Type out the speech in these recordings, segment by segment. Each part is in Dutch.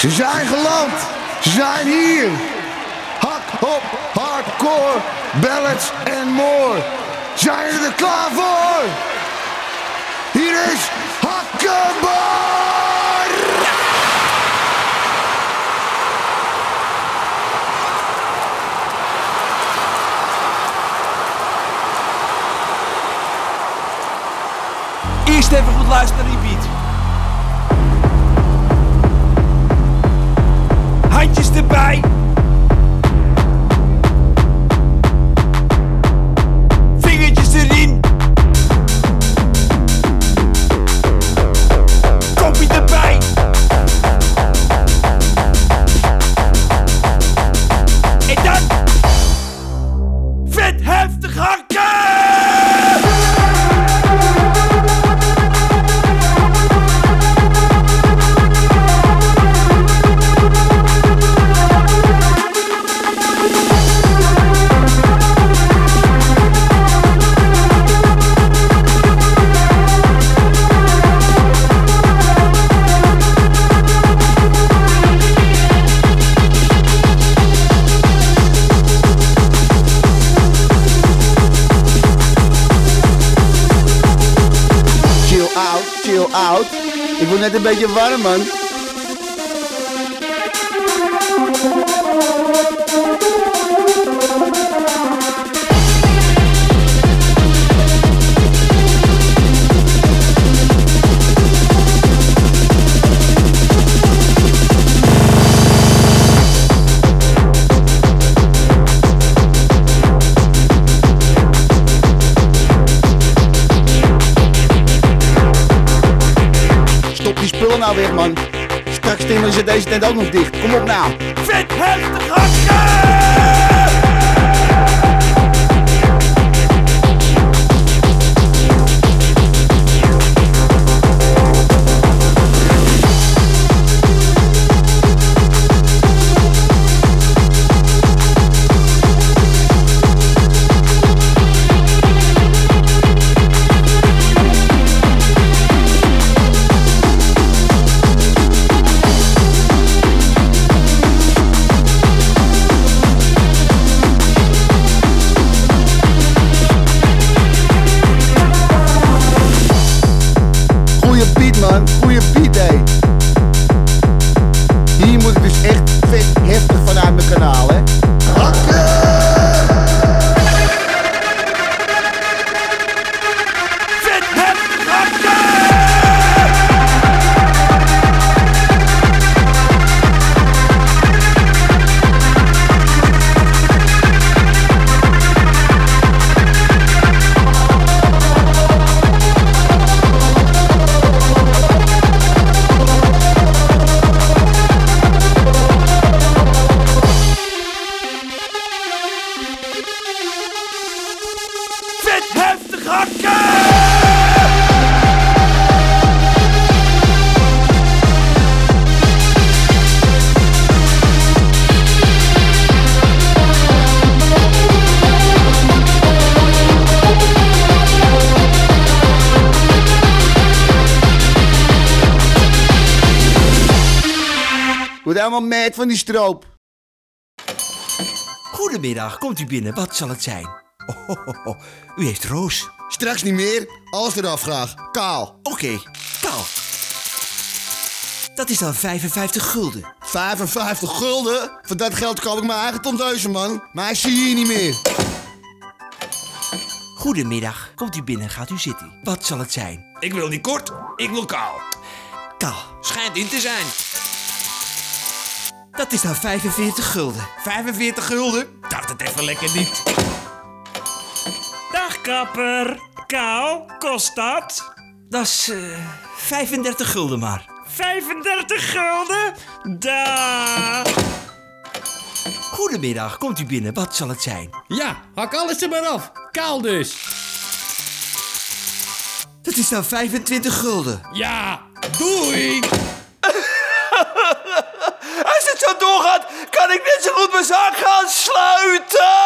Ze zijn geland. Ze zijn hier. Hak, hop, hardcore, ballads en more. Zijn jullie er klaar voor? Hier is Hakkenbar! Eerst even goed luisteren naar die beat. Handjes erbij. Vingertjes erin. Kopje erbij. En dan vet heftig hakken. Chill out. Ik word net een beetje warm, man. Stop die spullen nou weer, man. Straks timmeren ze deze tent ook nog dicht. Kom op nou. Vet heftig hakken! Goeie beat, hé. Hier moet ik dus echt vet heftig vanuit mijn kanaal, hè. Hakken! Vet heftig hakken! Vet heftig hakken! Word helemaal mad van die stroop. Goedemiddag, komt u binnen, wat zal het zijn? Oh, u heeft roos. Straks niet meer. Alles eraf graag. Kaal. Oké, kaal. Dat is dan 55 gulden. 55 gulden? Voor dat geld koop ik mijn eigen tondeuzen, man. Maar hij zie je hier niet meer. Goedemiddag, komt u binnen, gaat u zitten. Wat zal het zijn? Ik wil niet kort, ik wil kaal. Kaal. Schijnt in te zijn. Dat is dan 45 gulden. 45 gulden? Dacht het even lekker niet. Dag kapper, kaal, kost dat? Dat is 35 gulden maar. 35 gulden? Da. Goedemiddag, komt u binnen, wat zal het zijn? Ja, hak alles er maar af. Kaal dus. Dat is dan 25 gulden. Ja, doei. Als het zo doorgaat, kan ik net zo goed mijn zaak gaan sluiten!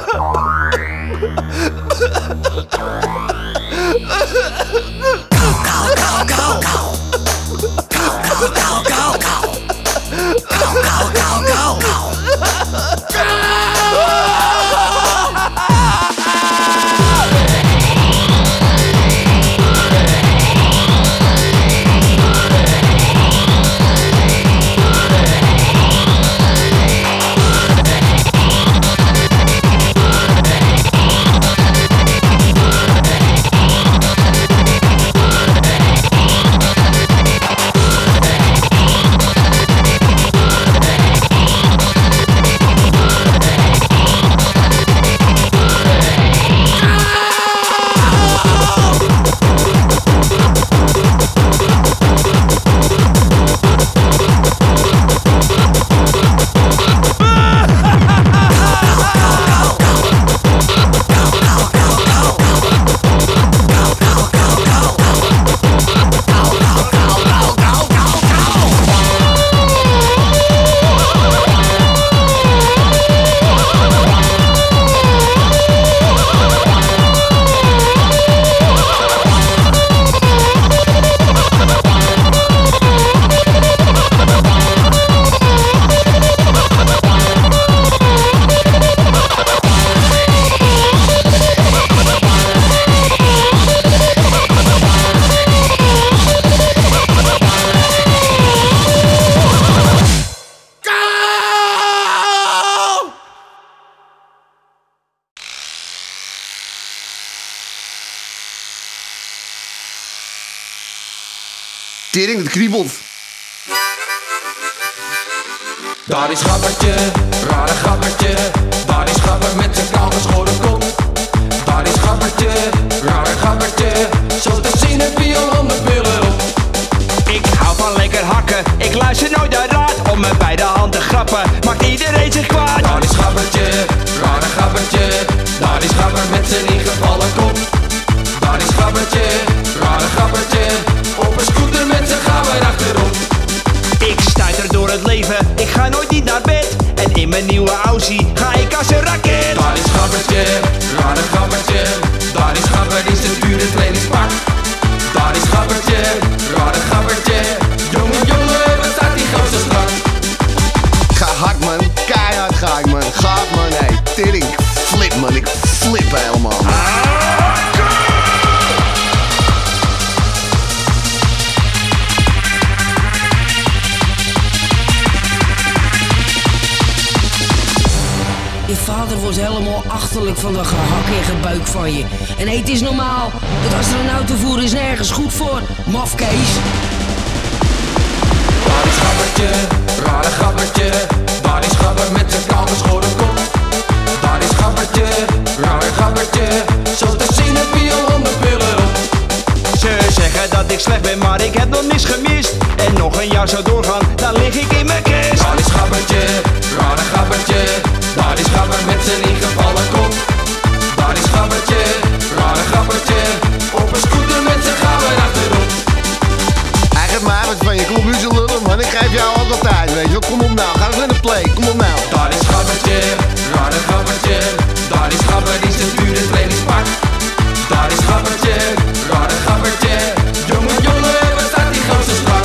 Tering, het kriebelt. Daar is Gabbertje, rare Gabbertje. Daar is Gabber met zijn kaal geschoren kop. Daar is Gabbertje, rare Gabbertje. Zo te zien heb je al handen billen op. Ik hou van lekker hakken, ik luister nooit naar raad. Om met beide handen grappen, maakt iedereen zich kwaad. Daar is Gabbertje, rare Gabbertje. Daar is Gabber met zijn ingevallen kop. Daar is Gabbertje, rare Gabbertje. Op een scooter met zijn Gabber achterop. Ik stuiter door het leven, ik ga nooit niet naar bed. En in mijn nieuwe Aussie ga ik als een raket. Daar is Gabbertje, rare Gabbertje. Daar is Gabber in zijn dure trainingspak. Daar is Gabbertje, rare Gabbertje. Jongen, jongen, wat staat die gozer strak. Ga hard man, keihard ga ik man. Gaaf man, hey. Tering, ik flip man, ik flip helemaal man. Je vader was helemaal achterlijk van dat gehak en gebuik van je. En hey, het is normaal. Dat astronautenvoer is nergens goed voor. Mafkees. Daar is Gabbertje, rare Gabbertje. Daar is Gabber met zijn kaal geschoren kop. Daar is Gabbertje, rare Gabbertje. Zo te zien heb je al handen pillen op. Ze zeggen dat ik slecht ben, maar ik heb nog niks gemist. En nog een jaar zou doorgaan, dan lig ik in mijn kist. Daar is Gabbertje, rare Gabbertje. Daar is Gabber met zijn ingevallen kop. Daar is Gabbertje, rare Gabbertje. Op een scooter met zijn Gabber achterop. Eigenlijk maar wat van je, kom op nu zo lullen man. Ik geef jou ook altijd, weet je wel. Kom op nou, ga eens in de play, kom op nou. Daar is Gabbertje, rare Gabbertje. Daar is Gabber in zijn dure trainingspak. Daar is Gabbertje, rare Gabbertje. Jongen, jongen, wat staat die gozer strak.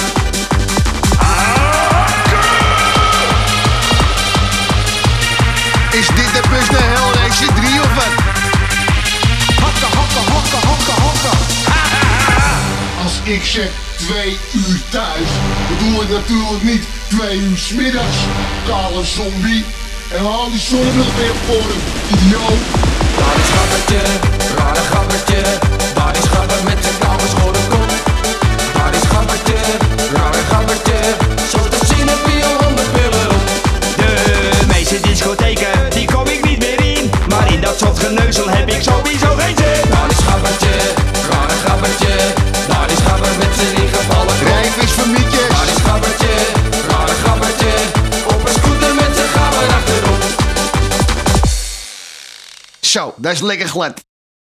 Is dit de bus naar Hellraiser 3 of wat? Hakken, hakken, hakken, hakken, hakken. Als ik zeg 2 uur thuis, bedoel ik natuurlijk niet 2 uur 's middags. Kale zombie. En haal die zonnebril weer voor hem, idioot. Daar is Gabbertje, rare Gabbertje. Daar is Gabber met zijn kaal geschoren kop. Daar is Gabbertje, rare Gabbertje. Zo te zien heb je al handen pillen op. De meeste discotheken, die kom ik niet meer in. Maar in dat soort geneuzel heb ik sowieso geen zin. Daar is Gabbertje, rare Gabbertje. Daar is Gabber met zijn ingevallen kop. Rijvis van mietjes. Daar is Gabbertje, rare Gabbertje. Op een scooter met zijn Gabber achterop. Zo, dat is lekker glad.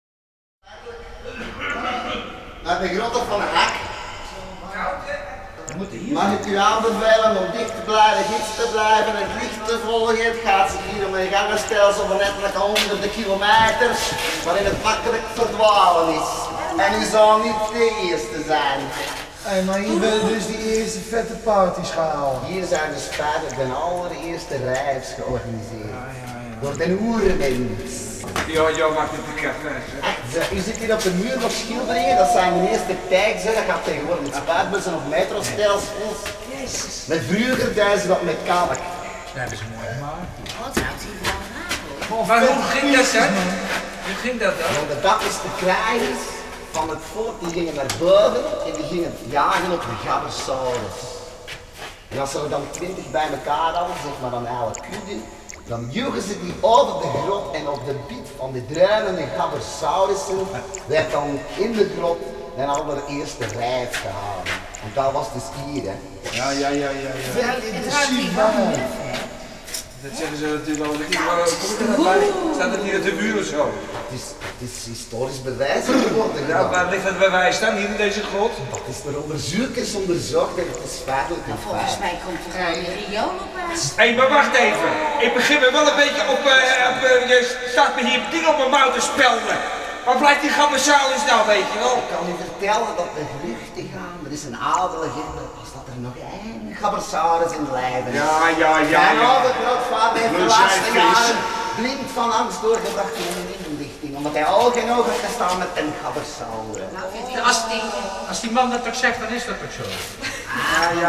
Laat ik rotten van een hak. Mag ik u aanbevelen om dicht te blijven, gids te blijven en het licht te volgen? Het gaat zich hier om een gangenstelsel van ettelijke honderden kilometers, waarin het makkelijk verdwalen is. En u zal niet de eerste zijn. Hé, maar hier werden dus die eerste vette parties gehouden. Hier zijn dus feitelijk de allereerste rijfs georganiseerd. Door de oermens. Ja, maakt het te krachtig. U zit hier op de muur nog schilderingen, dat zijn de eerste tijgzen, dat gaat tegenwoordig met spuitbussen of metrostelsels. Met vroeger deden ze dat met kalk. Dat hebben ze mooi gemaakt. Wat houdt hij van? Maar hoe ging dat dan? Hoe ging dat dan? De dakkerste krijgers van het volk die gingen naar boven en die gingen jagen op de gabbersaurus. En als ze er dan 20 bij elkaar hadden, zeg maar dan elke kudde, dan joegen ze die over de grot en op de biet van de druinende gabbersaurussen werd dan in de grot dan allereerste rijf gehouden. Want dat was dus hier, hè. Ja. Vet intensief, man. Dat zeggen ze natuurlijk al. Kom ik er nog bij? Staat het hier op de buur of zo? Het is historisch bewijs geworden. Ja, waar ligt dat bewijs dan hier in deze grot? Dat is door onderzoekers onderzocht en het is feitelijk een feit. Volgens mij komt er gewoon een riool op uit. Hé, maar wacht even. Ik begin me wel een beetje op je staat me hier ding op mijn mouw te spelden. Waar blijft die gabbersaurus nou, weet je wel? Ik kan u vertellen dat er geruchten gaan. Er is een oude legende als dat er nog één gabbersaurus in het leven is. Ja. Mijn overgrootvader heeft de laatste jaren blind van angst doorgebracht in een inlichting. Omdat hij oog in oog heeft gestaan met een gabbersaurus. Als die man dat toch zegt, dan is dat toch zo? Ja.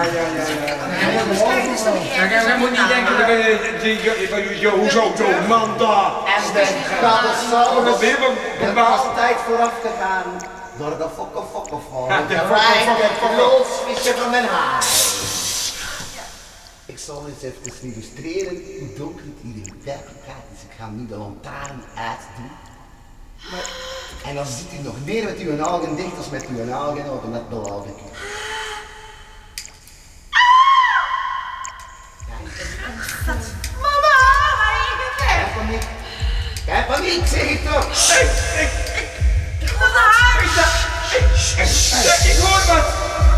Jij moet niet denken dat hoezo zo'n man daar? En de gabbersaurus is altijd vooraf gegaan door de fokko-fokko-vol. De rijke krolsvisje van Den Haag. Ik zal eens even illustreren hoe donker het hier in werkelijkheid is. Ik ga nu de lantaarn uitdoen. En dan ziet u nog meer met uw ogen dicht als met uw ogen open, dat beloof ik u. Mama, waar is het? Kijk paniek. Kijk paniek, zeg ik toch. Wat haar? Ik hoor wat!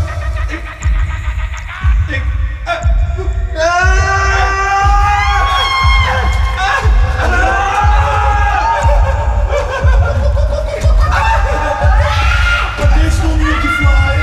Dit stond niet op die flyer.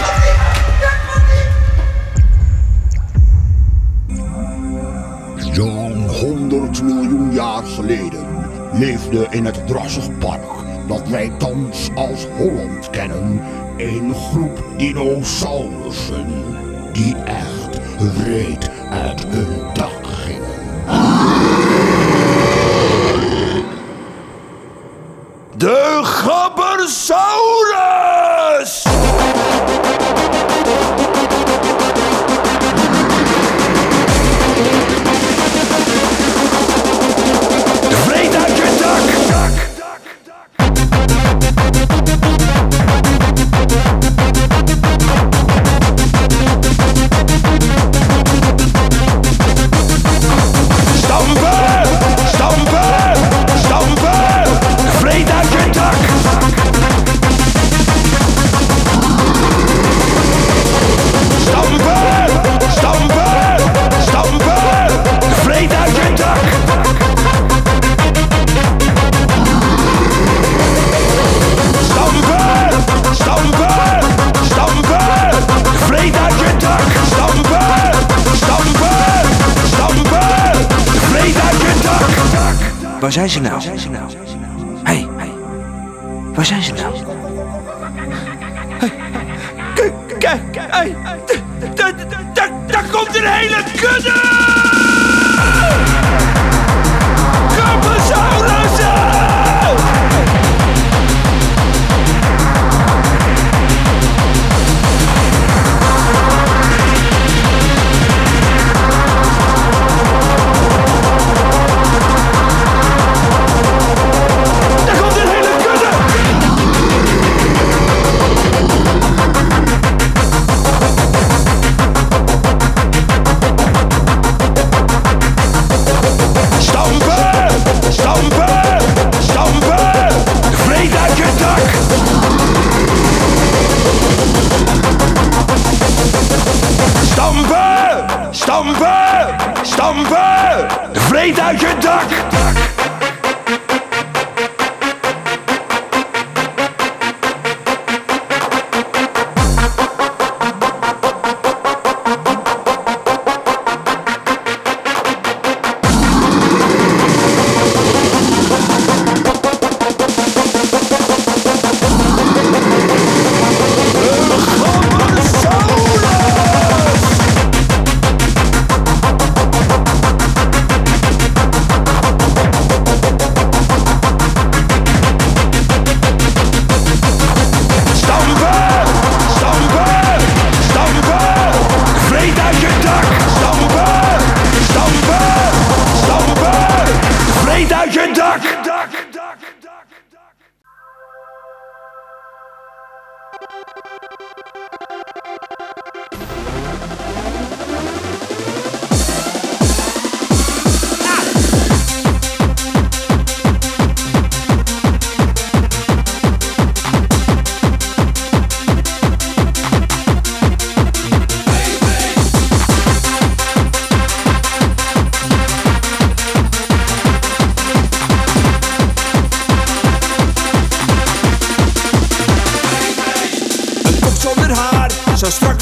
Zo'n 100 miljoen jaar geleden leefde in het drassig park dat wij thans als Holland kennen een groep dinosaurussen die echt wreed uit hun dak gingen. De Gabbersaurus! Vreet uit je dak! Stampen! Stampen! Stampen! Vreet uit je dak! Stampen! Stampen! Stampen! Vreet uit je dak! Stampen! Stampen! Stampen! Vreet uit je dak! Stampen! Stampen! Stampen! Vreet uit je dak! Waar zijn ze nou? Hé, waar zijn ze nou? Kijk, daar komt een hele kudde! Gabbesaurussen! Daar komt een hele kudde! Stampen! Stampen!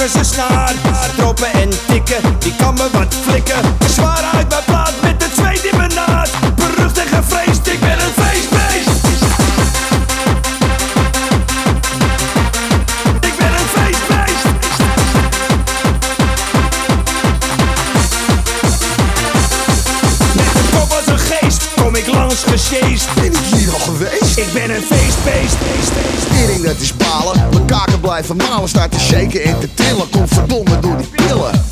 strakke zijn snaar. Droppen en tikken, die kan me wat flikken. Zwaar uit mijn plaat met de zweet in mijn naad. Berucht en gevreesd, ik ben een feestbeest. Ik ben een feestbeest. Met een kop als een geest, kom ik langs gesjeest. Ben ik hier al geweest? Ik ben een feestbeest. Tering, dat is balen. Mijn kaken blijven malen, staat te shaken en te trillen. Komt verdomme door die pillen.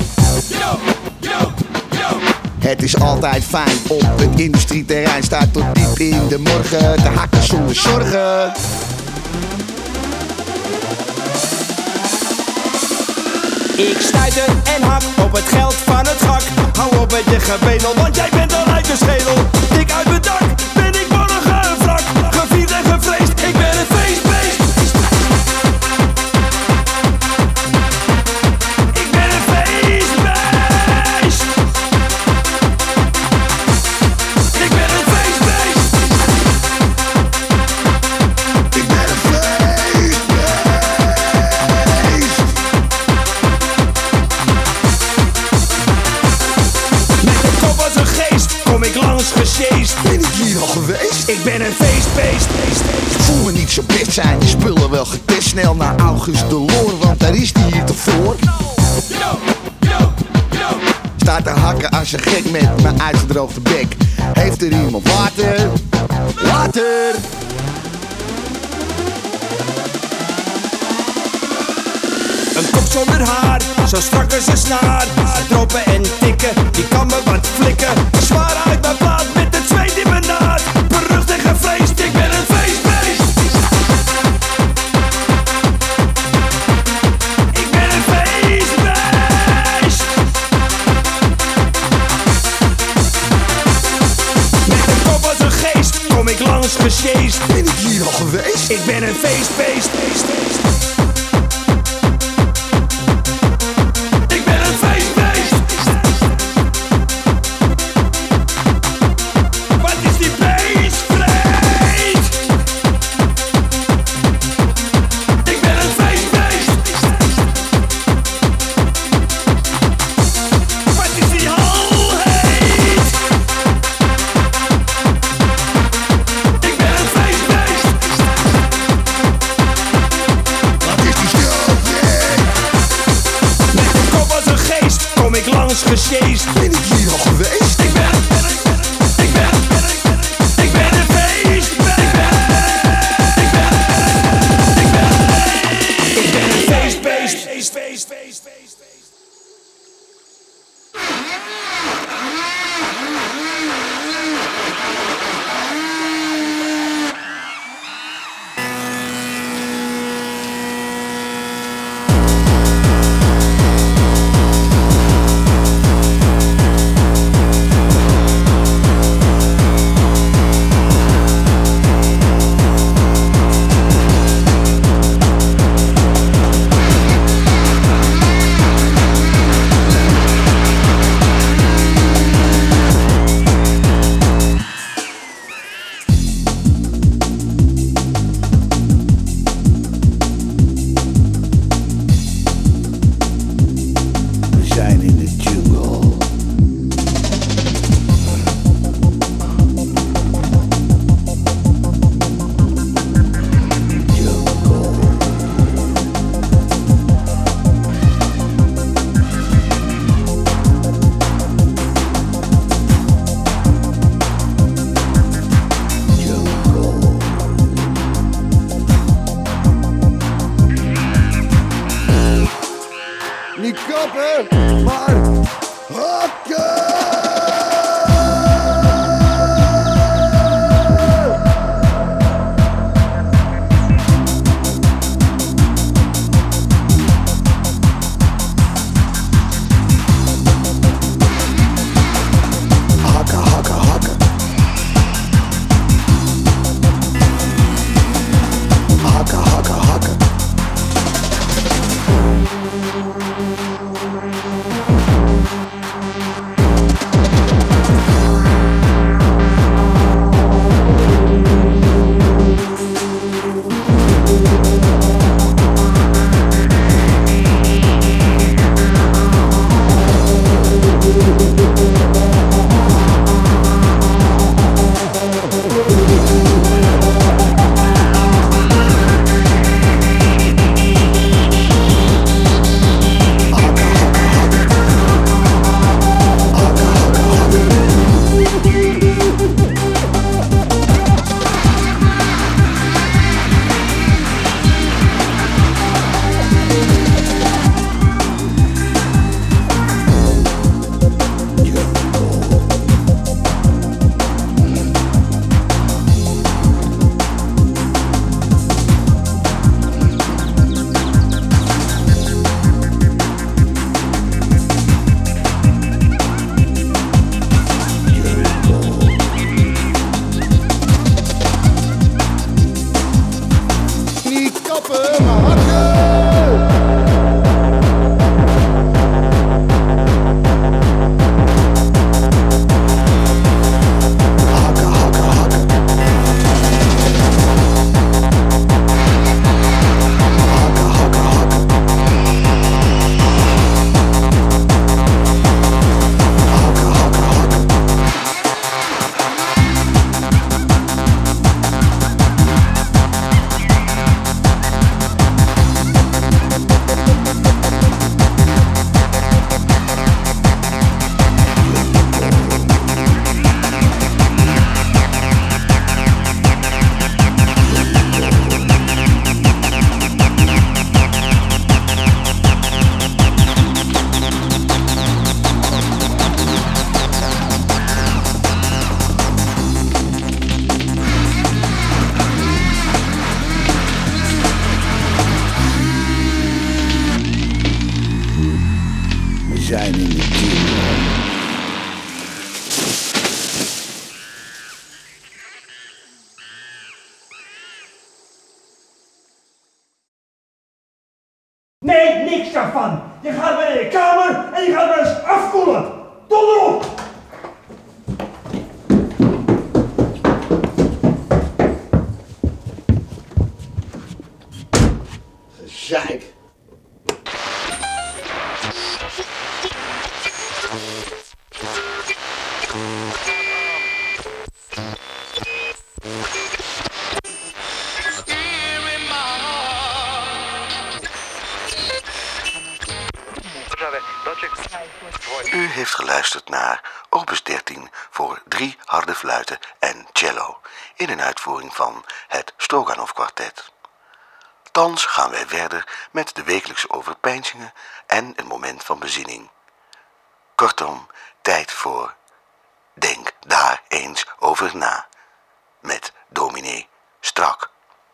Het is altijd fijn op het industrieterrein. Staat tot diep in de morgen te hakken zonder zorgen. Ik stuiter en hak op het geld van het gak. Hou op met je gebedel, want jij bent al uit de schedel. Dik uit mijn dak, ben ik morgen een wrak. Gevierd en gevreesd, ik ben een feestbeest. Ik ben een feestbeest. Ik ben een feestbeest. Ik ben een feestbeest. Met een kop als een geest, kom ik langs gesjeest. Ben ik hier al geweest? Ik ben een feestbeest. Ik voel me niet zo best, zijn die spullen wel getest. Snel naar August de Loor, want daar is die hier toch voor. Staat te hakken als een gek met mijn uitgedroogde bek. Heeft er iemand water? Water! Een kop zonder haar, zo strak als een snaar. Droppen en tikken, die kan me wat flikken. Zwaar uit mijn plaat met het zweet in mijn naad. Berucht en gevreesd, ik ben een feestbeest. Ik ben een feestbeest. Met een kop als een geest, kom ik langs gesjeest. Ben ik hier al geweest? Ik ben een feestbeest. Ik ben een feestbeest. Wat is die beest vreed? Ik ben een feestbeest. Wat is die hal heet? Ik ben een feestbeest. Wat is die stroop? Met een kop als een geest, kom ik langs gesjeest. Ben ik hier al geweest? Ik ben een feestbeest. Ik ben een feestbeest. We zijn in de jungle. Niet kappen, maar hakken! Hakken, hakken, hakken. Hakken, hakken, hakken. happen, maar hakken! Zijn in de kino. Nee, niks daarvan. Je gaat weer in de kamer en je gaat weer eens afkoelen. Donder op! Gezeik. U heeft geluisterd naar Opus 13 voor 3 harde fluiten en cello in een uitvoering van het Stroganov Kwartet. Thans gaan wij verder met de wekelijkse overpeinzingen en een moment van bezinning. Kortom, tijd voor Denk daar eens over na met dominee Strak.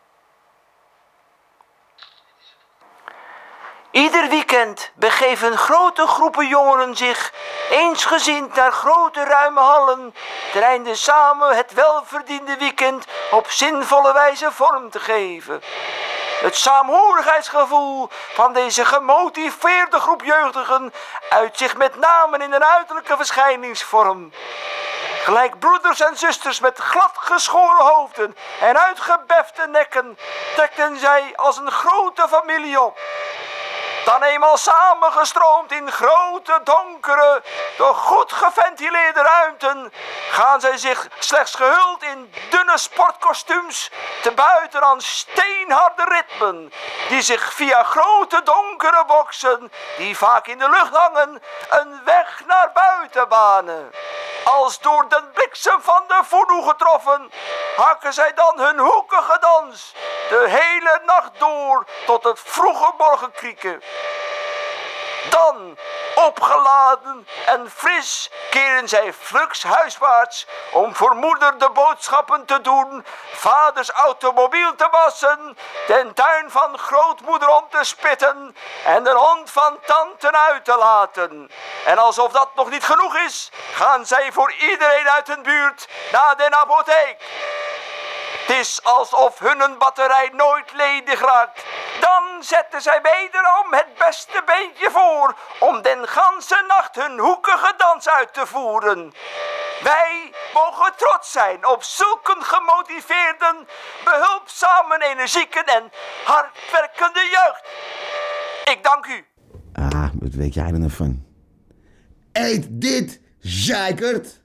Ieder weekend begeven grote groepen jongeren zich eensgezind naar grote ruime hallen, ten einde samen het welverdiende weekend op zinvolle wijze vorm te geven. Het saamhorigheidsgevoel van deze gemotiveerde groep jeugdigen uit zich met name in een uiterlijke verschijningsvorm. Gelijk broeders en zusters met gladgeschoren hoofden en uitgebefte nekken trekken zij als een grote familie op. Dan eenmaal samengestroomd in grote, donkere, door goed geventileerde ruimten, gaan zij zich slechts gehuld in dunne sportkostuums te buiten aan steenharde ritmen, die zich via grote donkere boksen, die vaak in de lucht hangen, een weg naar buiten banen. Als door den bliksem van de voodoo getroffen, hakken zij dan hun hoekige dans de hele nacht door tot het vroege morgenkrieken. Dan, opgeladen en fris, keren zij fluks huiswaarts om voor moeder de boodschappen te doen, vaders automobiel te wassen, den tuin van grootmoeder om te spitten en de hond van tante uit te laten. En alsof dat nog niet genoeg is, gaan zij voor iedereen uit hun buurt naar de apotheek. Het is alsof hun batterij nooit ledig raakt. Dan zetten zij wederom het beste beentje voor om den ganse nacht hun hoekige dans uit te voeren. Wij mogen trots zijn op zulke gemotiveerde, behulpzame, energieke en hardwerkende jeugd. Ik dank u. Ah, wat weet jij er nou van? Eet dit, zeikert!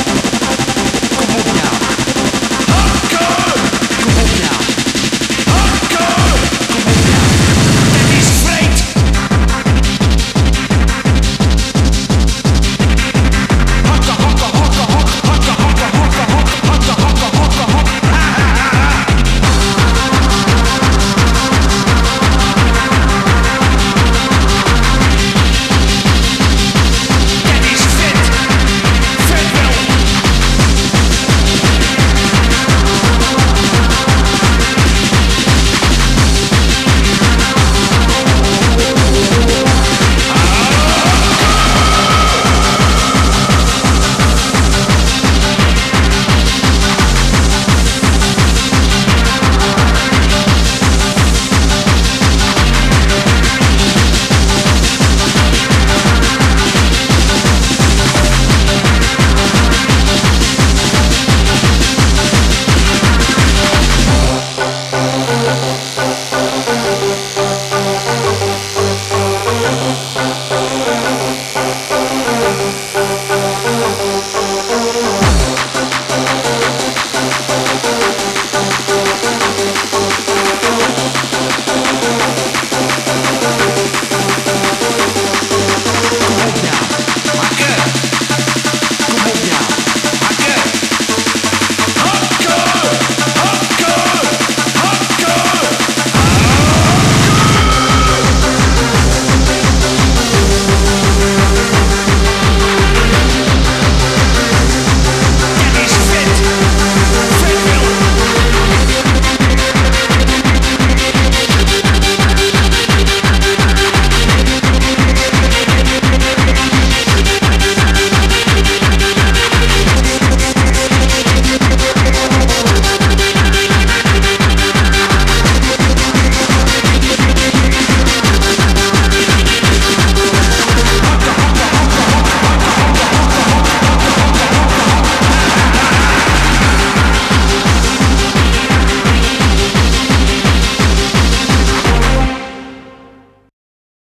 Hakken!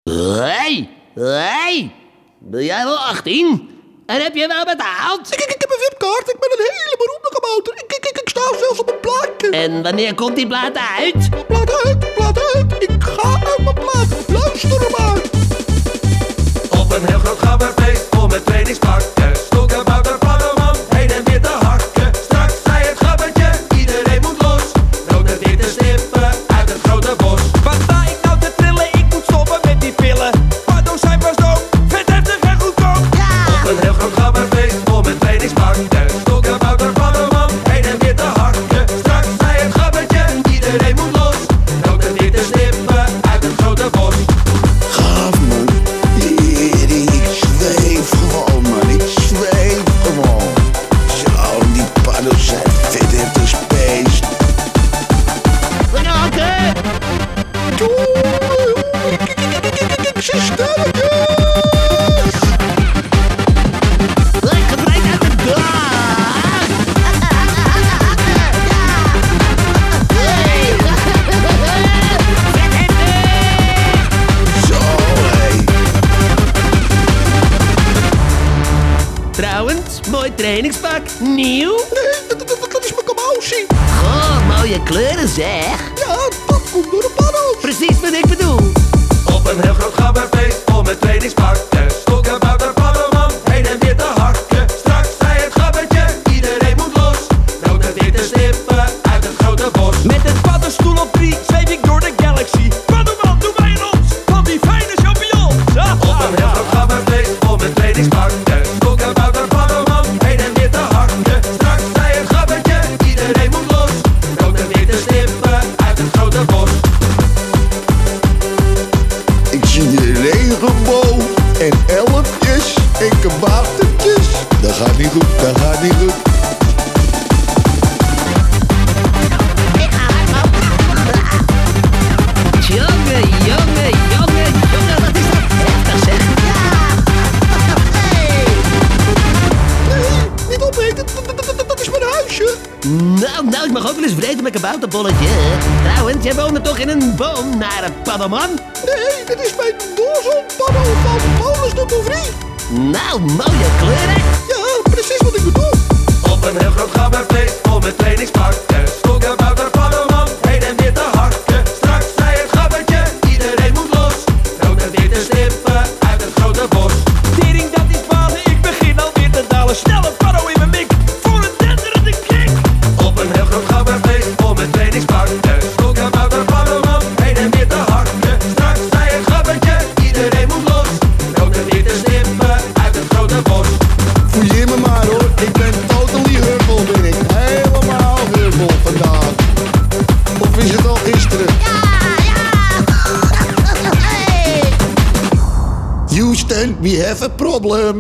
Hey, ben jij wel 18? En heb je wel betaald? Ik heb een VIP-kaart. Ik ben een hele beroemde kabouter. Ik sta zelfs op een plaatje. En wanneer komt die plaat uit? Plaat uit. Ik ga uit mijn plaat. Luister maar. Op een heel groot gabberfeest vol met trainingspakken. Stoelkabouter, paddelman, heen en weer te hakken. Straks zei het gabbertje, iedereen moet los. Rode witte stippen uit het grote bos. Wat sta ik nou te trillen, ik moet stoppen met die pillen. Paddo's zijn pas dood, vet heftig en goedkoop. Op een heel groot gabberfeest vol met trainingspakken. Stoelkabouter, paddelman, heen en weer te hakken. Straks zei het gabbertje, iedereen moet los. Rode witte stippen uit het grote bos. Gaaf, man. Ik zweef gewoon, man. Ik zweef gewoon. Zo, die paddo's zijn vet heftig space. Raken! Ik zie sterretjes. Lekker breed uit de dag! Zo, hé. Trouwens, mooi trainingspak. Nieuw? Nee, dat is mijn kabousie. Goh, mooie kleuren zeg. Ja, dat komt door de paddo's. Precies wat ik bedoel. Op een heel groot gabberfeest vol met trainingspakken. Stoelkabouter, paddelman, heen en weer te hakken. Straks zei het gabbertje, iedereen moet los. Rode witte stippen uit het grote bos. Met een paddenstoel op 3 zweef ik door de galaxy. Paddelman, doe mij een ons van die fijne champignons. Op een heel groot gabberfeest vol met trainingspakken. Stoelkabouter, paddelman, heen en weer te hakken. Straks zei het gabbertje, iedereen moet los. Rode witte stippen uit het grote bos. Ik zie de regenboog en elfjes en kaboutertjes. Dat gaat niet goed, dat gaat niet goed. Jongen, wat is dat heftig zeg. Nee, niet opeten, dat is mijn huisje. Nou, ik mag ook wel eens vreten met kabouterbolletje. Trouwens, jij woonde toch in een boom naar een paddelman? Nee, dit is mijn doorzoonpaddo van Paulus de Bouvrie. Nou, mooie kleuren. Ja, precies wat ik bedoel. Op een heel groot gabberfeest vol met trainingspakken. Stoelkabouter, paddelman, heen en weer te hakken. Straks zei het gabbertje, iedereen moet los. Rode witte stippen uit het grote bos. Tering, dat is balen, ik begin alweer te dalen. Snel een paddo in mijn mik, voor een denderende kick. Op een heel groot gabberfeest vol met trainingspakken. Stoelkabouter, paddelman, heen en weer te hakken. Straks zei het gabbertje, iedereen moet los. Rode witte stippen uit het grote bos. Fouilleer me maar hoor, ik ben totally hurvel, ben ik. Helemaal hurvel vandaag. Of is het al gisteren? Houston, we have a problem.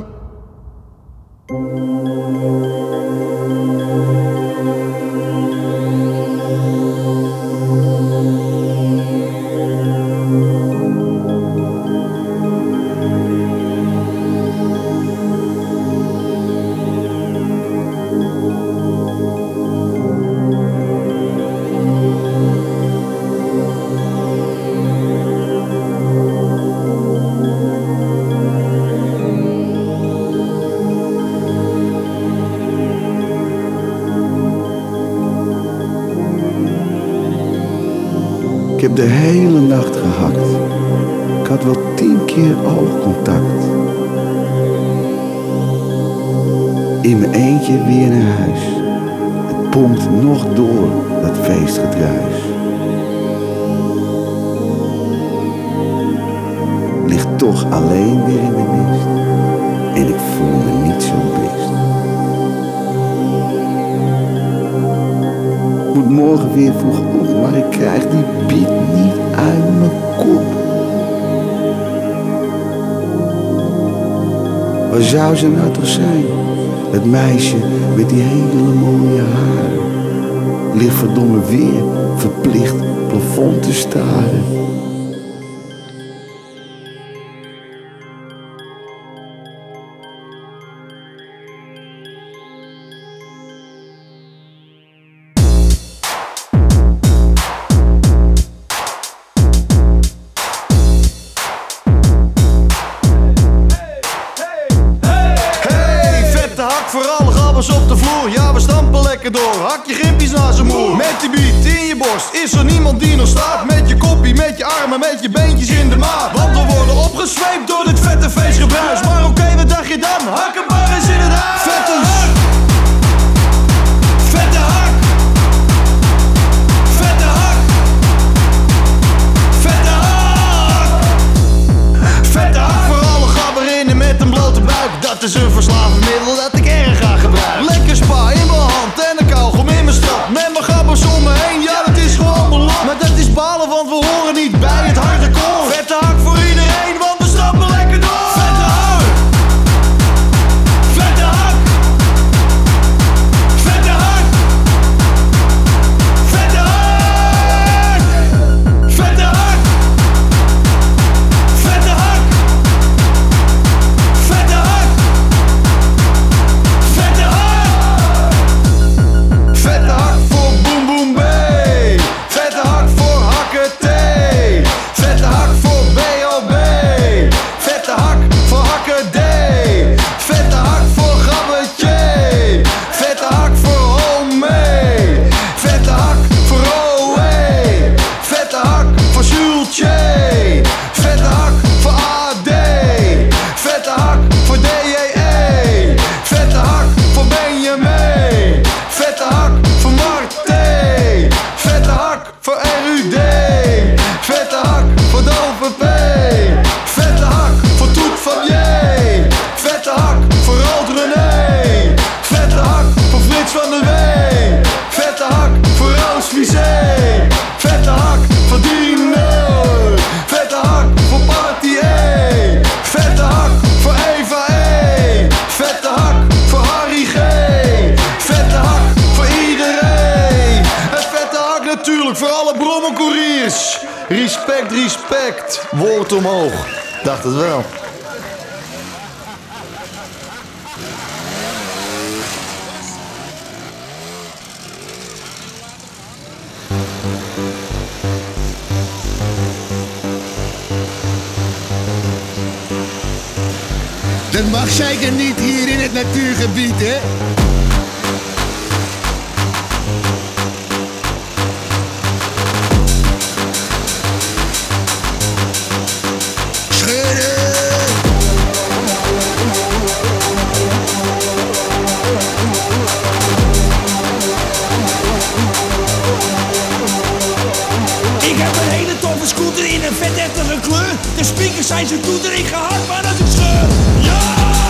Ik heb de hele nacht gehakt. Ik had wel 10 keer oogcontact. In mijn eentje weer naar huis. Het pompt nog door, dat feestgedruis. Ligt toch alleen weer in de mist. En ik voel me niet zo best. Moet morgen weer vroeg op, maar ik krijg die beat niet uit mijn kop. Waar zou ze nou toch zijn? Het meisje met die hele mooie haren. Ligt verdomme weer verplicht plafond te staren. op de vloer, ja we stampen lekker door. Hak je gimpjes naar zijn moer. Met die beat in je borst, is er niemand die nog staat. Met je koppie, met je armen, met je beentjes in de maat. Want we worden opgesweept door dit vette feestgebruis. Maar oké, wat dacht je dan? Hakkenbar is in het huis. Vette hak. Vette hak. Vette hak. Vette hak. Vette hak voor alle gabberinnen met een blote buik. Dat is een verslavend middel dat ik erg graag gebruik. Lekker spa in mijn hand en een kauwgom in mijn strap. Met mijn gabbers om me heen, ja dat is gewoon belang. Maar dat is balen, want we horen niet bij het harde koor. Vette hak voor iedereen, want we stappen lekker door. Vette hak. Vette hak. Vette hak. Vette hak. Vette hak. Vette hak. Vette hak. Vette hak. Vette hak voor boem boem bay. Vette hak voor hakken thee. Vette hak voor B.O.B. Vette hak voor hakken D. Vette hak voor gabbetje. Vette hak voor homie. Vette hak voor OE. Vette hak voor Jultje. Vette hak voor AD. Vette hak voor DJE. Vette hak voor Benjamin. Vette hak voor Marté. Vette hak voor RUD. Vette hak voor DOVP. Vette hak voor Toet van J. Vette hak voor Rood René. Vette hak voor Frits van der Wee. Vette hak voor Roos Vizé. Vette hak voor Dino. Vette hak voor Party E. Vette hak voor Eva E. Vette hak voor Harry G. Vette hak voor iedereen. En vette hak natuurlijk voor alle brommelcouriers. Respect, respect. Woord omhoog. Dacht het wel. Dat mag zeker niet hier in het natuurgebied, hè? Ik heb een hele toffe scooter in een vet heftige kleur. De speakers zijn zo toeter, ik ga hard maar als ik scheur. Ja!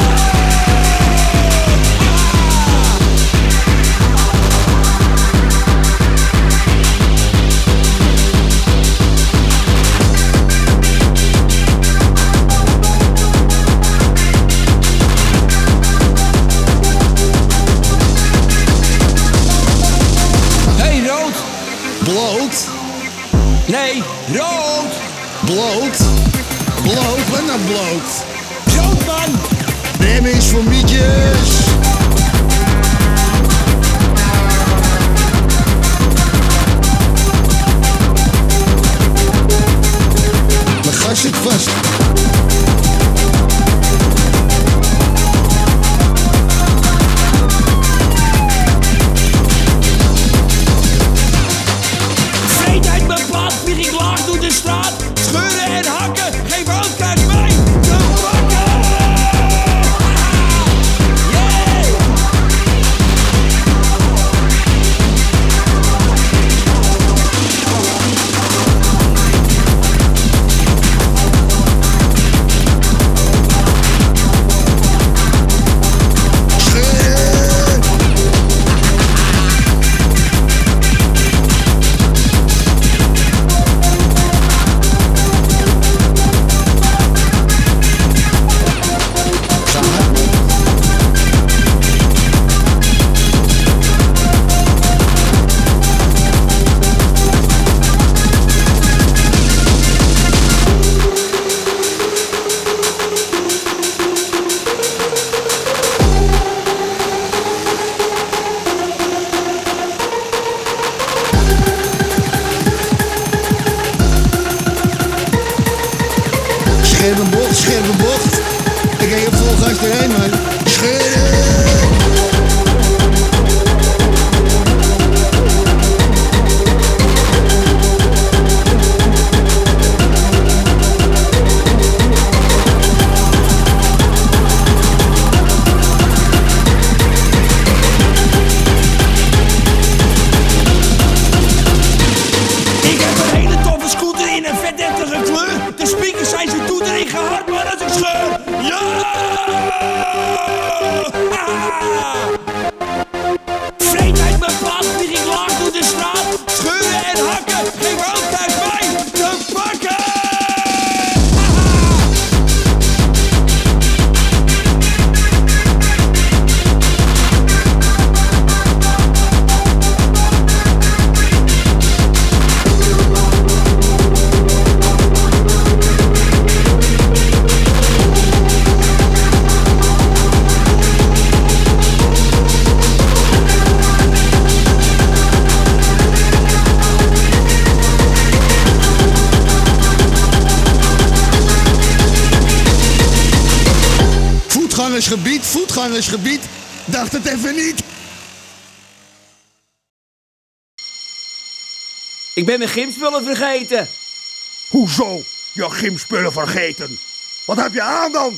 Hey, rood! Bloot? Nee, rood! Bloot? Bloot? Wat nou bloot? Rood, man! Remmen is voor mietjes. Mijn gas zit vast. Vreet uit mijn plaat, vlieg ik laag door de straat. Scheuren en hakken, geef ook kijk mij te pakken. Scherpe bocht. Ik ga je vol gas erheen, man. Scheuren! scheur. Ja! Vreet uit mijn plaat, vlieg ik laag door de straat. Scheuren en hakken, geen altijd bij te pakken. Voetgangersgebied, dacht het even niet. Ik ben mijn gymspullen vergeten. Hoezo? Je gymspullen vergeten? Wat heb je aan dan?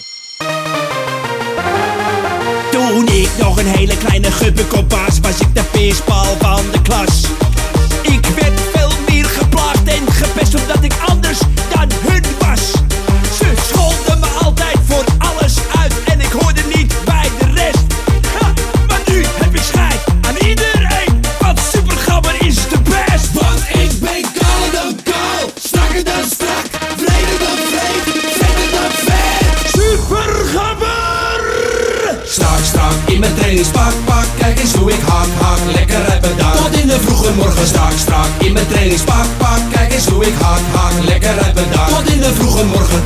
Toen ik nog een hele kleine gubbekop was, was ik de peerspaal van de klas. Ik werd veel meer geplaagd en gepest omdat ik anders dan hun was. Ze scholden me altijd voor alles uit en ik hoorde niet bij de rest. Ha, maar nu heb ik scheid aan iedereen, want Supergabber is de best. Want ik ben kaler dan kaal, strakker dan strak, vreder dan vreed, vetter dan vet. Supergabber! Strak in mijn trainingspak, kijk eens hoe ik hak, lekker uit mijn dak. Tot in de vroege morgen strak in mijn trainingspak, kijk eens hoe ik hak, lekker uit mijn dak. Tot in de vroege morgen.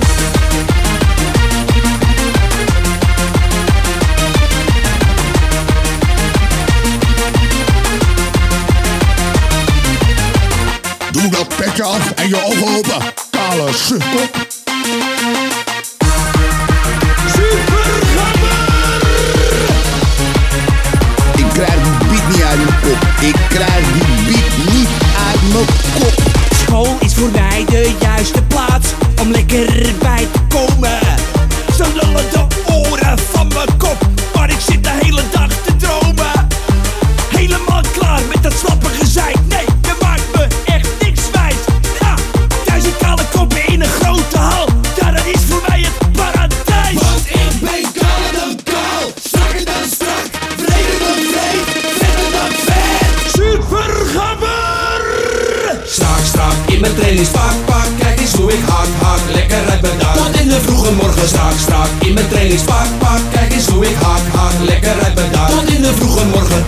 Doe dat petje af en je ogen open, kale sukkel. Ik krijg die beat niet uit mijn kop. Ik krijg die beat niet uit mijn kop. School is voor mij de juiste plaats om lekker bij te komen. Ze lullen de oren van mijn kop, maar ik zit de hele dag te dromen. Helemaal klaar met dat slappe gezeik. Nee, je maakt me echt niks wijs. Ja, 1000 kale koppen in een grote hal. Ja, dat is voor mij het paradijs. Want ik ben kaler dan kaal, strakker dan strak, vreder dan vreed, vetter dan vet. Supergabber! Strak in mijn trainingspak, kijk eens hoe ik hak, lekker uit mijn dak. Tot in de vroege morgen strak in mijn trainingspak, kijk eens hoe ik hak, lekker uit mijn dak. Tot in de vroege morgen.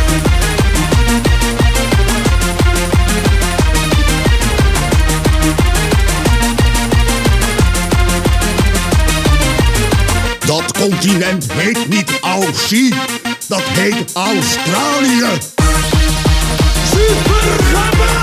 Dat continent heet niet Aussie, dat heet Australië. Supergabber!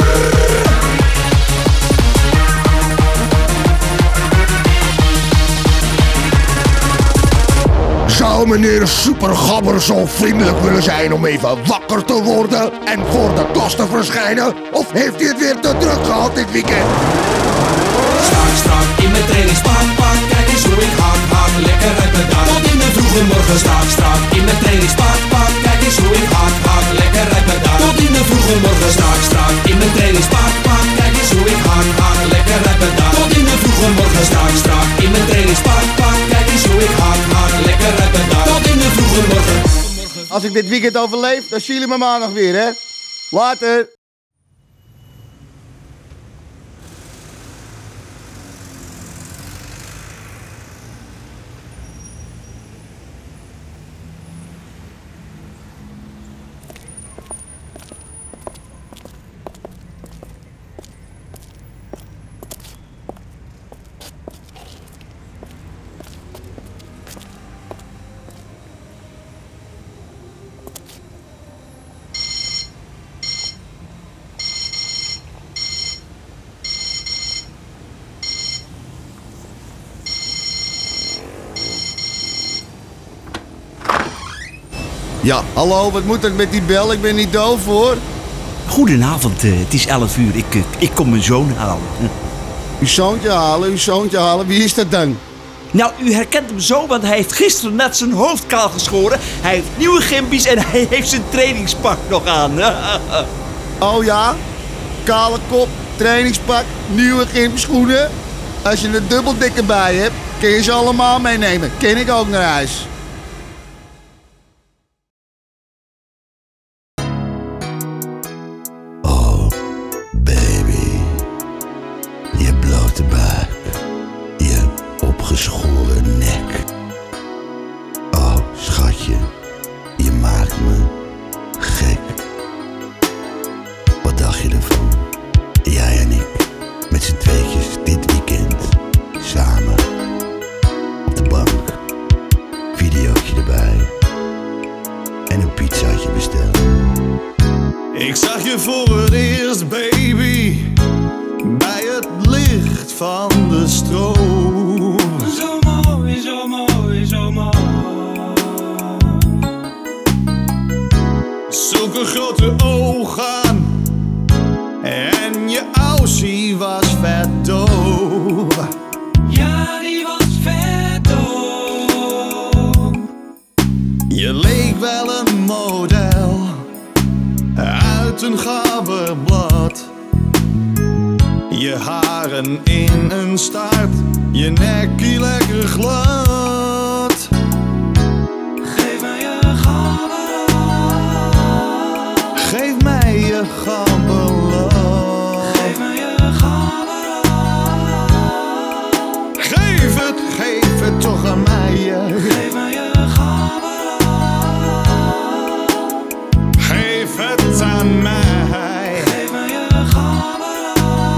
Zou meneer Supergabber zo vriendelijk willen zijn om even wakker te worden en voor de klas te verschijnen? Of heeft hij het weer te druk gehad dit weekend? Strak in mijn trainingspak, kijk eens hoe ik hak, lekker uit mijn dak. Tot in de vroege morgen strak in mijn trainingspak, kijk eens hoe ik hak, lekker uit mijn dak. Tot in de vroege morgen strak in mijn trainingspak, kijk eens hoe ik hak, lekker uit mijn dak. Tot in de vroege morgen strak in mijn trainingspak, kijk eens hoe ik hak, lekker uit mijn dak. Tot in de vroege morgen. Als ik dit weekend overleef, dan zien jullie me maandag weer, hè? Later! Ja, hallo, wat moet er met die bel? Ik ben niet doof, hoor. Goedenavond, het is 11 uur. Ik kom mijn zoon halen. Uw zoontje halen? Wie is dat dan? Nou, u herkent hem zo, want hij heeft gisteren net zijn hoofd kaal geschoren. Hij heeft nieuwe gimpies en hij heeft zijn trainingspak nog aan. Oh ja? Kale kop, trainingspak, nieuwe gymschoenen. Als je een dubbeldikke bij hebt, kun je ze allemaal meenemen. Ken ik ook naar huis. Oh, baby. Je blote buik. Je opgeschoren nek. Oh, schatje. Je maakt me gek. Wat dacht je ervan? Jij en ik, met z'n tweetjes dit weekend, samen, op de bank, videootje erbij en een pizzaatje bestellen. Ik zag je voor het eerst, baby, bij het licht van de stroom. Zo mooi, zo mooi, zo mooi. Zulke grote ogen en je aussie was vet doof. Ja, die was vet doof. Je leek wel een model uit een gabberblad. Je haren in een staart, je nekkie lekker glad. Geef mij je gabberlap. Geef mij je gabberlap. Geef mij je gabberlap. Geef het toch aan mij. Geef mij je gabberlap. Geef het aan mij. Geef mij je gabberlap.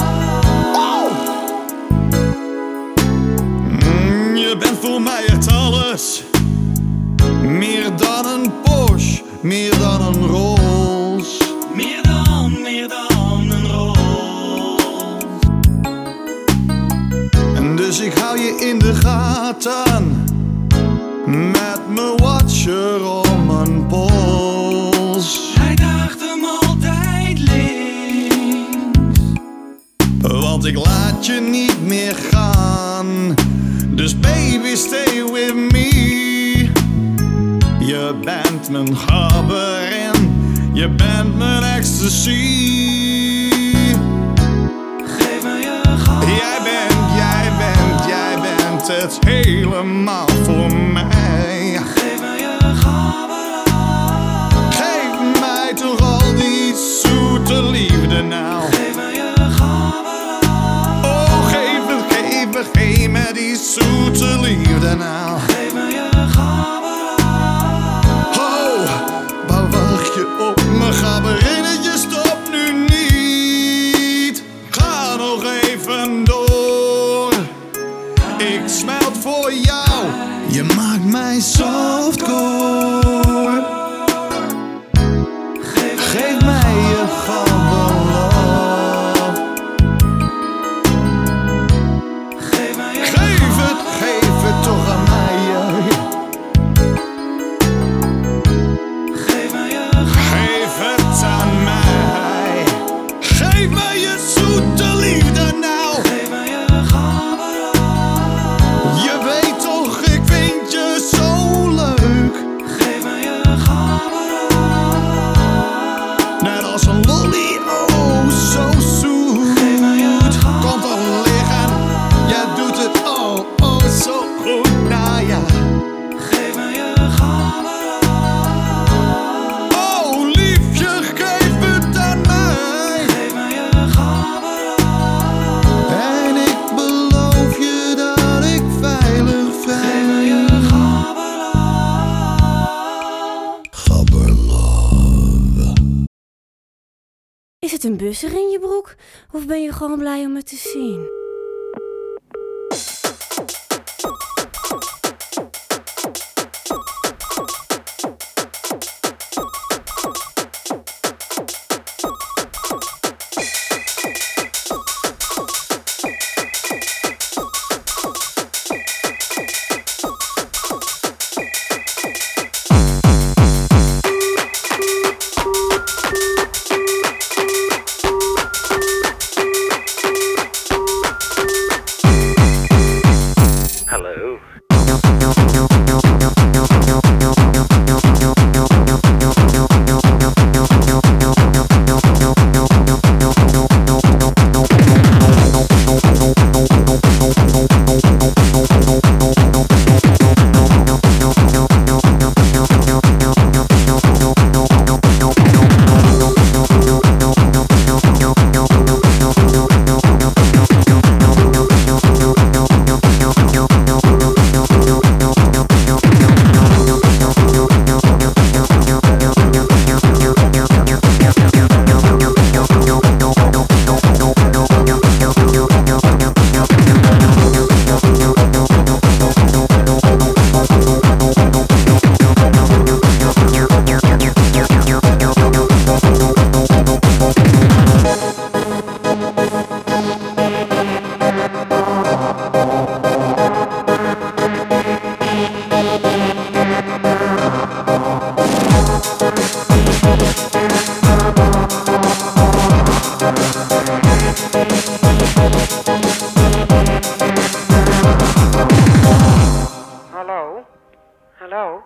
Je bent voor mij echt alles. Meer dan een Porsche, meer dan een Rolls. Meer dan een Rolls. En dus ik hou je in de gaten, met mijn watcher om mijn pols. Hij draagt hem altijd links. Want ik laat je niet meer gaan. Dus baby, stay with me. Je bent mijn gabber en je bent mijn ecstasy. Geef mij je gabberlap. Jij bent het helemaal voor mij. Geef mij je gabberlap. Geef mij toch al die zoete liefde nou. Geef mij je gabberlap. Oh, geef me die zoete liefde nou. Geef mij je gabberlap. Oh, waar wacht je op me gabberinnetje? Stop nu niet. Ga nog even door. Ik smelt voor jou. Je maakt mij softcore. Geef mij je gabberlap. Geef het toch aan mij. Geef mij je Geef het aan mij. Geef mij je zoete liefde nou. Geef mij je gabberlap. Je weet toch, ik vind je zo leuk. Geef mij je gabberlap. Net als een lolly, oh zo zoet. Geef mij je gabberlap. Kom toch liggen, jij doet het oh zo goed, nou ja. Geef mij je gabberlap. Oh liefje, geef het aan mij. Geef mij je gabberlap. En ik beloof je dat ik veilig Geef mij je gabberlap. Gabberlove. Is het een busser in je broek? Of ben je gewoon blij om me te zien? Hallo?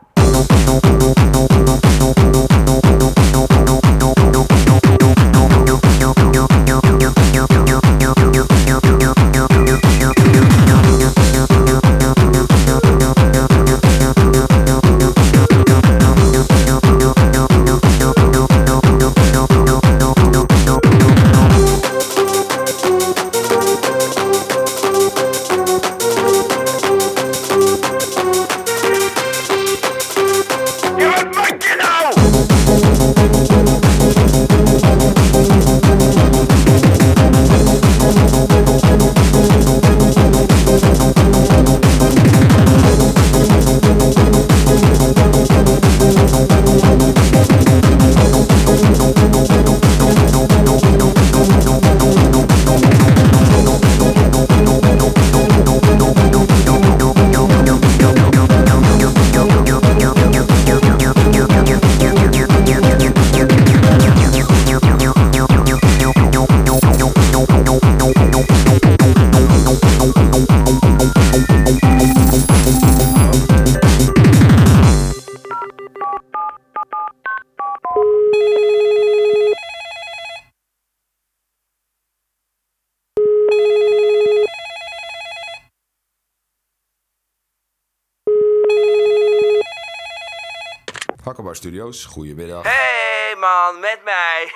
Hakkenbar Studios, goedemiddag. Hey man, met mij.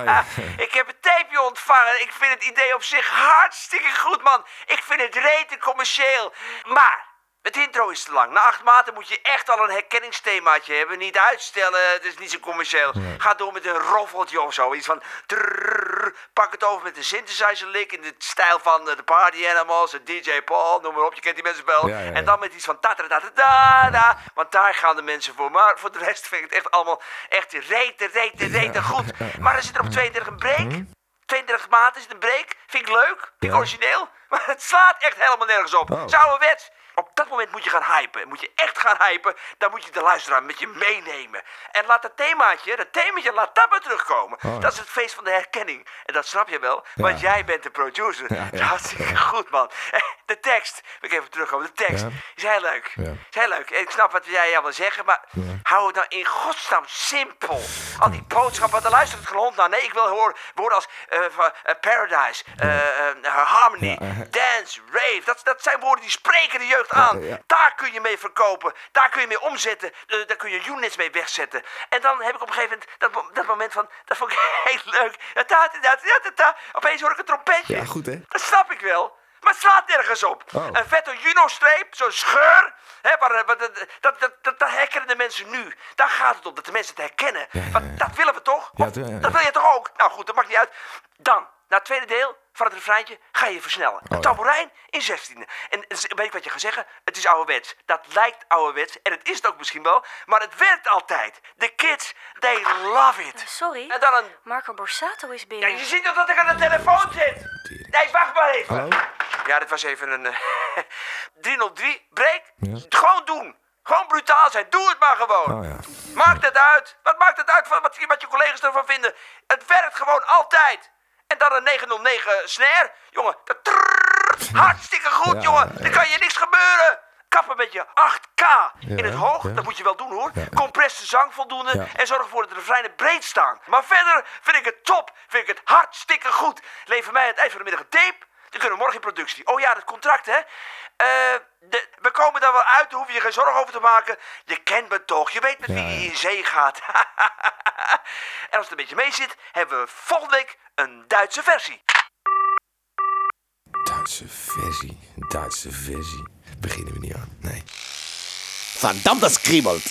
Ik heb een tapeje ontvangen. Ik vind het idee op zich hartstikke goed, man. Ik vind het rete commercieel. Maar het intro is te lang. Na 8 maanden moet je echt al een herkenningsthemaatje hebben. Niet uitstellen, het is niet zo commercieel. Ga door met een roffeltje of zo. Iets van trrrr. Pak het over met een synthesizer lick in de stijl van de Party Animals, de DJ Paul, noem maar op. Je kent die mensen wel. Ja. En dan met iets van ta-ta-ta-ta-da. Want daar gaan de mensen voor. Maar voor de rest vind ik het echt allemaal echt rete goed. Maar er zit er op 32 een break. 32 maanden zit een break. Vind ik leuk. Vind ik origineel. Maar het slaat echt helemaal nergens op. Het is ouderwets. Op dat moment moet je gaan hypen. Moet je echt gaan hypen. Dan moet je de luisteraar met je meenemen. En laat dat themaatje, laat dat maar terugkomen. Dat is het feest van de herkenning. En dat snap je wel, want jij bent de producer. Dat is hartstikke goed, man. De tekst, wil ik even terugkomen. De tekst is heel leuk. Is heel leuk. Ik snap wat jij wil zeggen, maar hou het nou in godsnaam simpel. Al die boodschappen, daar luistert het grond naar. Nee, ik wil horen woorden als paradise, harmony, dance, rave. Dat zijn woorden die spreken de jeugd aan. Daar kun je mee verkopen. Daar kun je mee omzetten. Daar kun je units mee wegzetten. En dan heb ik op een gegeven moment dat moment van, dat vond ik heel leuk. Opeens hoor ik een trompetje. Ja, goed hè? Dat snap ik wel. Maar het slaat nergens op. Een vette Juno-streep, zo'n scheur. Hè, dat herkennen de mensen nu. Daar gaat het om, dat de mensen het herkennen. Dat willen we toch? Dat wil je toch ook? Nou goed, dat maakt niet uit. Dan, na het tweede deel van het refreintje ga je versnellen. Een tamboerijn in 16e. En weet ik wat je gaat zeggen? Het is ouderwets. Dat lijkt ouderwets. En het is het ook misschien wel. Maar het werkt altijd. De kids, they love it. Sorry, en dan een... Marco Borsato is binnen. Ja, je ziet toch dat ik aan de telefoon zit? Nee, wacht maar even. Hallo? Ja, dit was even een 303 break. Gewoon doen. Gewoon brutaal zijn. Doe het maar gewoon. Maakt het uit. Wat maakt het uit wat je collega's ervan vinden? Het werkt gewoon altijd. En dan een 909 snare. Jongen, hartstikke goed, jongen. Dan kan je niks gebeuren. Kappen met je 8K in het hoog. Dat moet je wel doen, hoor. Compress de zang voldoende. En zorg ervoor dat de refreinen breed staan. Maar verder vind ik het top. Vind ik het hartstikke goed. Lever mij aan het eind van de middag een tape. Dan kunnen we morgen in productie. Oh ja, dat contract, hè. We komen daar wel uit. Daar hoef je je geen zorgen over te maken. Je kent me toch. Je weet met wie je in zee gaat. En als het een beetje mee zit, hebben we volgende week een Duitse versie. Duitse versie. Beginnen we niet aan, nee. Verdammt, das kriebelt.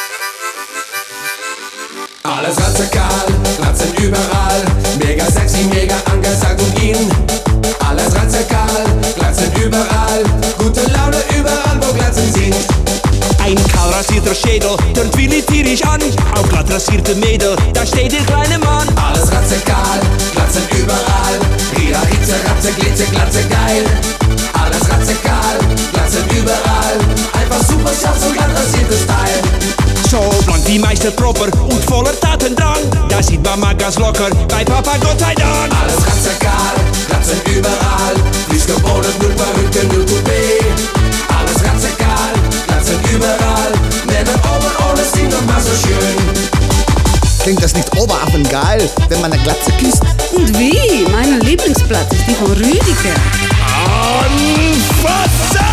Alles radikal, Glatzen überall. Mega sexy, mega angesagt und in. Alles radikal, Glatzen überall. Gute Laune überall, wo Glatzen sind. Ein kahl rasierter Schädel turnt Willi tierisch an. Auf glatt rasierte Mädel, da steht der kleine Mann. Alles radikal, Glatzen überall. Ria, Hitze, Ratze, Glitze, Glatze, geil. Alles radikal, Glatzen überall. Einfach super scharf, so glatt rasierter Style. So blank wie Meister Proper und voller Tatendrang. Da sieht Mama ganz locker bei Papa Gott sei Dank. Alles radikal, Glatzen überall. Frisch geboren, null Perücke, null Coupé. Alles radikal, Glatzen überall. Männer geil, wenn man eine Glatze küsst. Und wie? Meine Lieblingsplatte ist die von Rüdiger. Anfassen!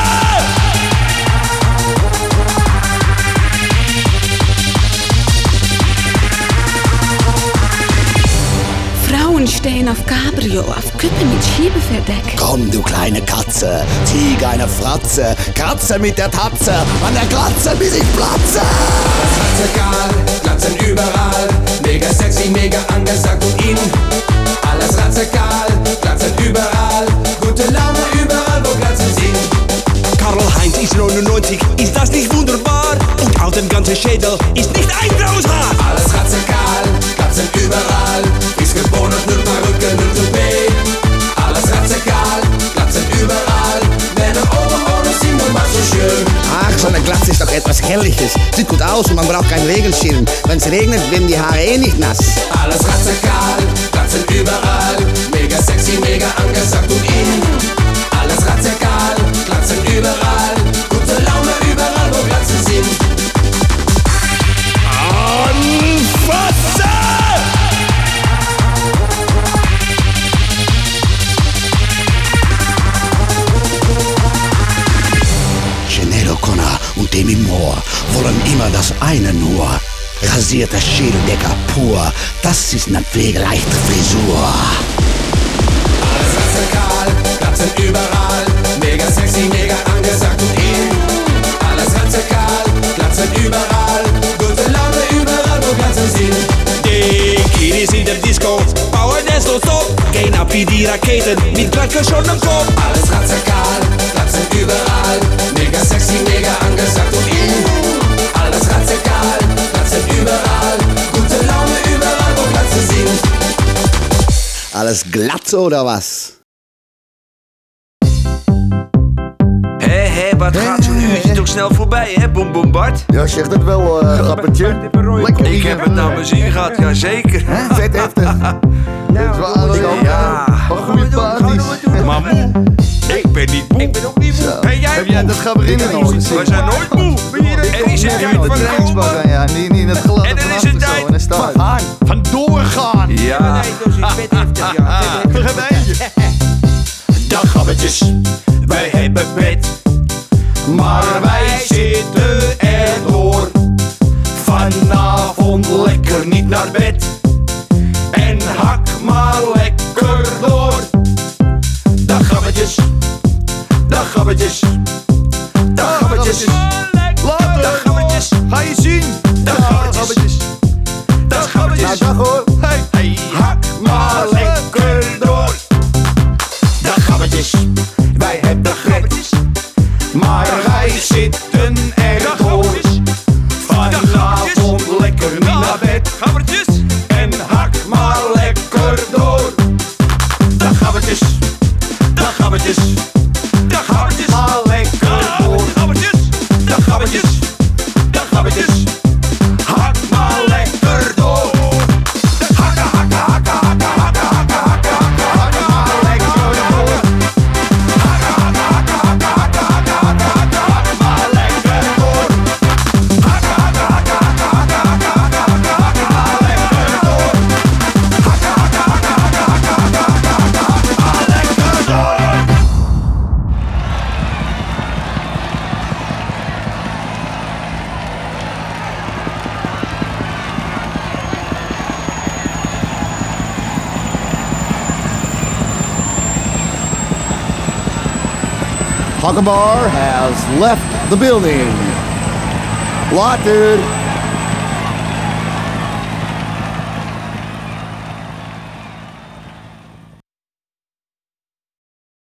Frauen stehen auf Cabrio, auf Küppen mit Schiebeverdeck. Komm, du kleine Katze, zieh eine Fratze, Kratze mit der Tatze, an der Glatze bis ich platze. Alles radikal, Glatzen überall, mega sexy, mega angesagt und in. Alles radikal, Glatzen überall, gute Laune überall, wo Glatzen sind. Karl-Heinz ist 99, ist das nicht wunderbar? Und auf dem ganzen Schädel ist nicht ein graues Haar. Alles radikal, Glatzen überall, frisch geboren, nur Perücke, nur Toupet. Alles radikal, Glatzen überall, Männer ohne sind nun mal so schön. Ach, so eine Glatze ist doch etwas Herrliches. Sieht gut aus und man braucht keinen Regenschirm. Wenn's regnet, werden die Haare eh nicht nass. Alles radikal, Glatzen überall, mega sexy, mega angesagt und in. Alles radikal, Glatzen überall, gute Laune überall, wo Glatzen sind. Anfassen! Sinead O'Connor und Demi Moore wollen immer das eine nur. Rasierter Schädeldecker pur, das ist eine pflegeleichte Frisur. Alles radikal, Glatzen überall, mega sexy, mega angesagt und in. Alles radikal, Glatzen überall, gute Laune überall, wo Glatzen sind. Die Kiddies in der Disco bauen es so top, gehen ab wie die Raketen mit glattgeschortenem Kopf. Alles radikal, Glatzen überall, mega sexy, mega angesagt und in. Alles radikal, Glatzen überall, gute Laune überall, wo Glatzen sind. Alles Glatze oder was? Hé, wat gaat zo'n uurtje toch snel voorbij, hè, Boem Boem Bart? Ja, zeg dat wel, grappertje. Lekker. Ik heb het naar mijn zin gehad, jazeker. Vet heftig. Ja. Goeie parties. Maar moe, ik ben niet moe. Ik ben ook niet moe. Ben jij Heb moe? jij dat Gabrielle nog gezien? We zijn nooit moe. Er is een tijd van komen. Ja, niet in het glad. En er is een tijd van doorgaan. Ja. Dag gabbetjes, wij hebben bed. Maar wij zitten erdoor. Vanavond lekker niet naar bed. En hak maar lekker door. Dag gabbetjes, dag gabbetjes. Dag gabbetjes, dag gabbetjes. Ga je zien? Dag gabbetjes, dag gabbetjes. Dag hoor. Hey, hak maar lekker door. Dag gabbetjes, wij hebben gret. Maar wij zitten erdoor. Vanavond lekker niet naar bed. Gabbertjes. En hak maar lekker door. Dag gabbertjes, dag gabbertjes. Dag gabbertjes, maar lekker door. Dag gabbertjes, dag gabbertjes. Hak maar lekker door. Hakken, hakken, hakken, hakken, hakken, hakken, hakken, hakken, hakken maar lekker door. Hakken, hakken, hakken, hakken, hakken, hakken, hakken, hakken, hakken maar lekker door. Hakken, hakken, hakken, hakken, hakken, hakken, hakken, hakken, hakken maar lekker door. Hakken, hakken, hakken, hakken, hakken, hakken, hakken, hakken, hakken maar lekker door. Hockenbar has left the building. Later.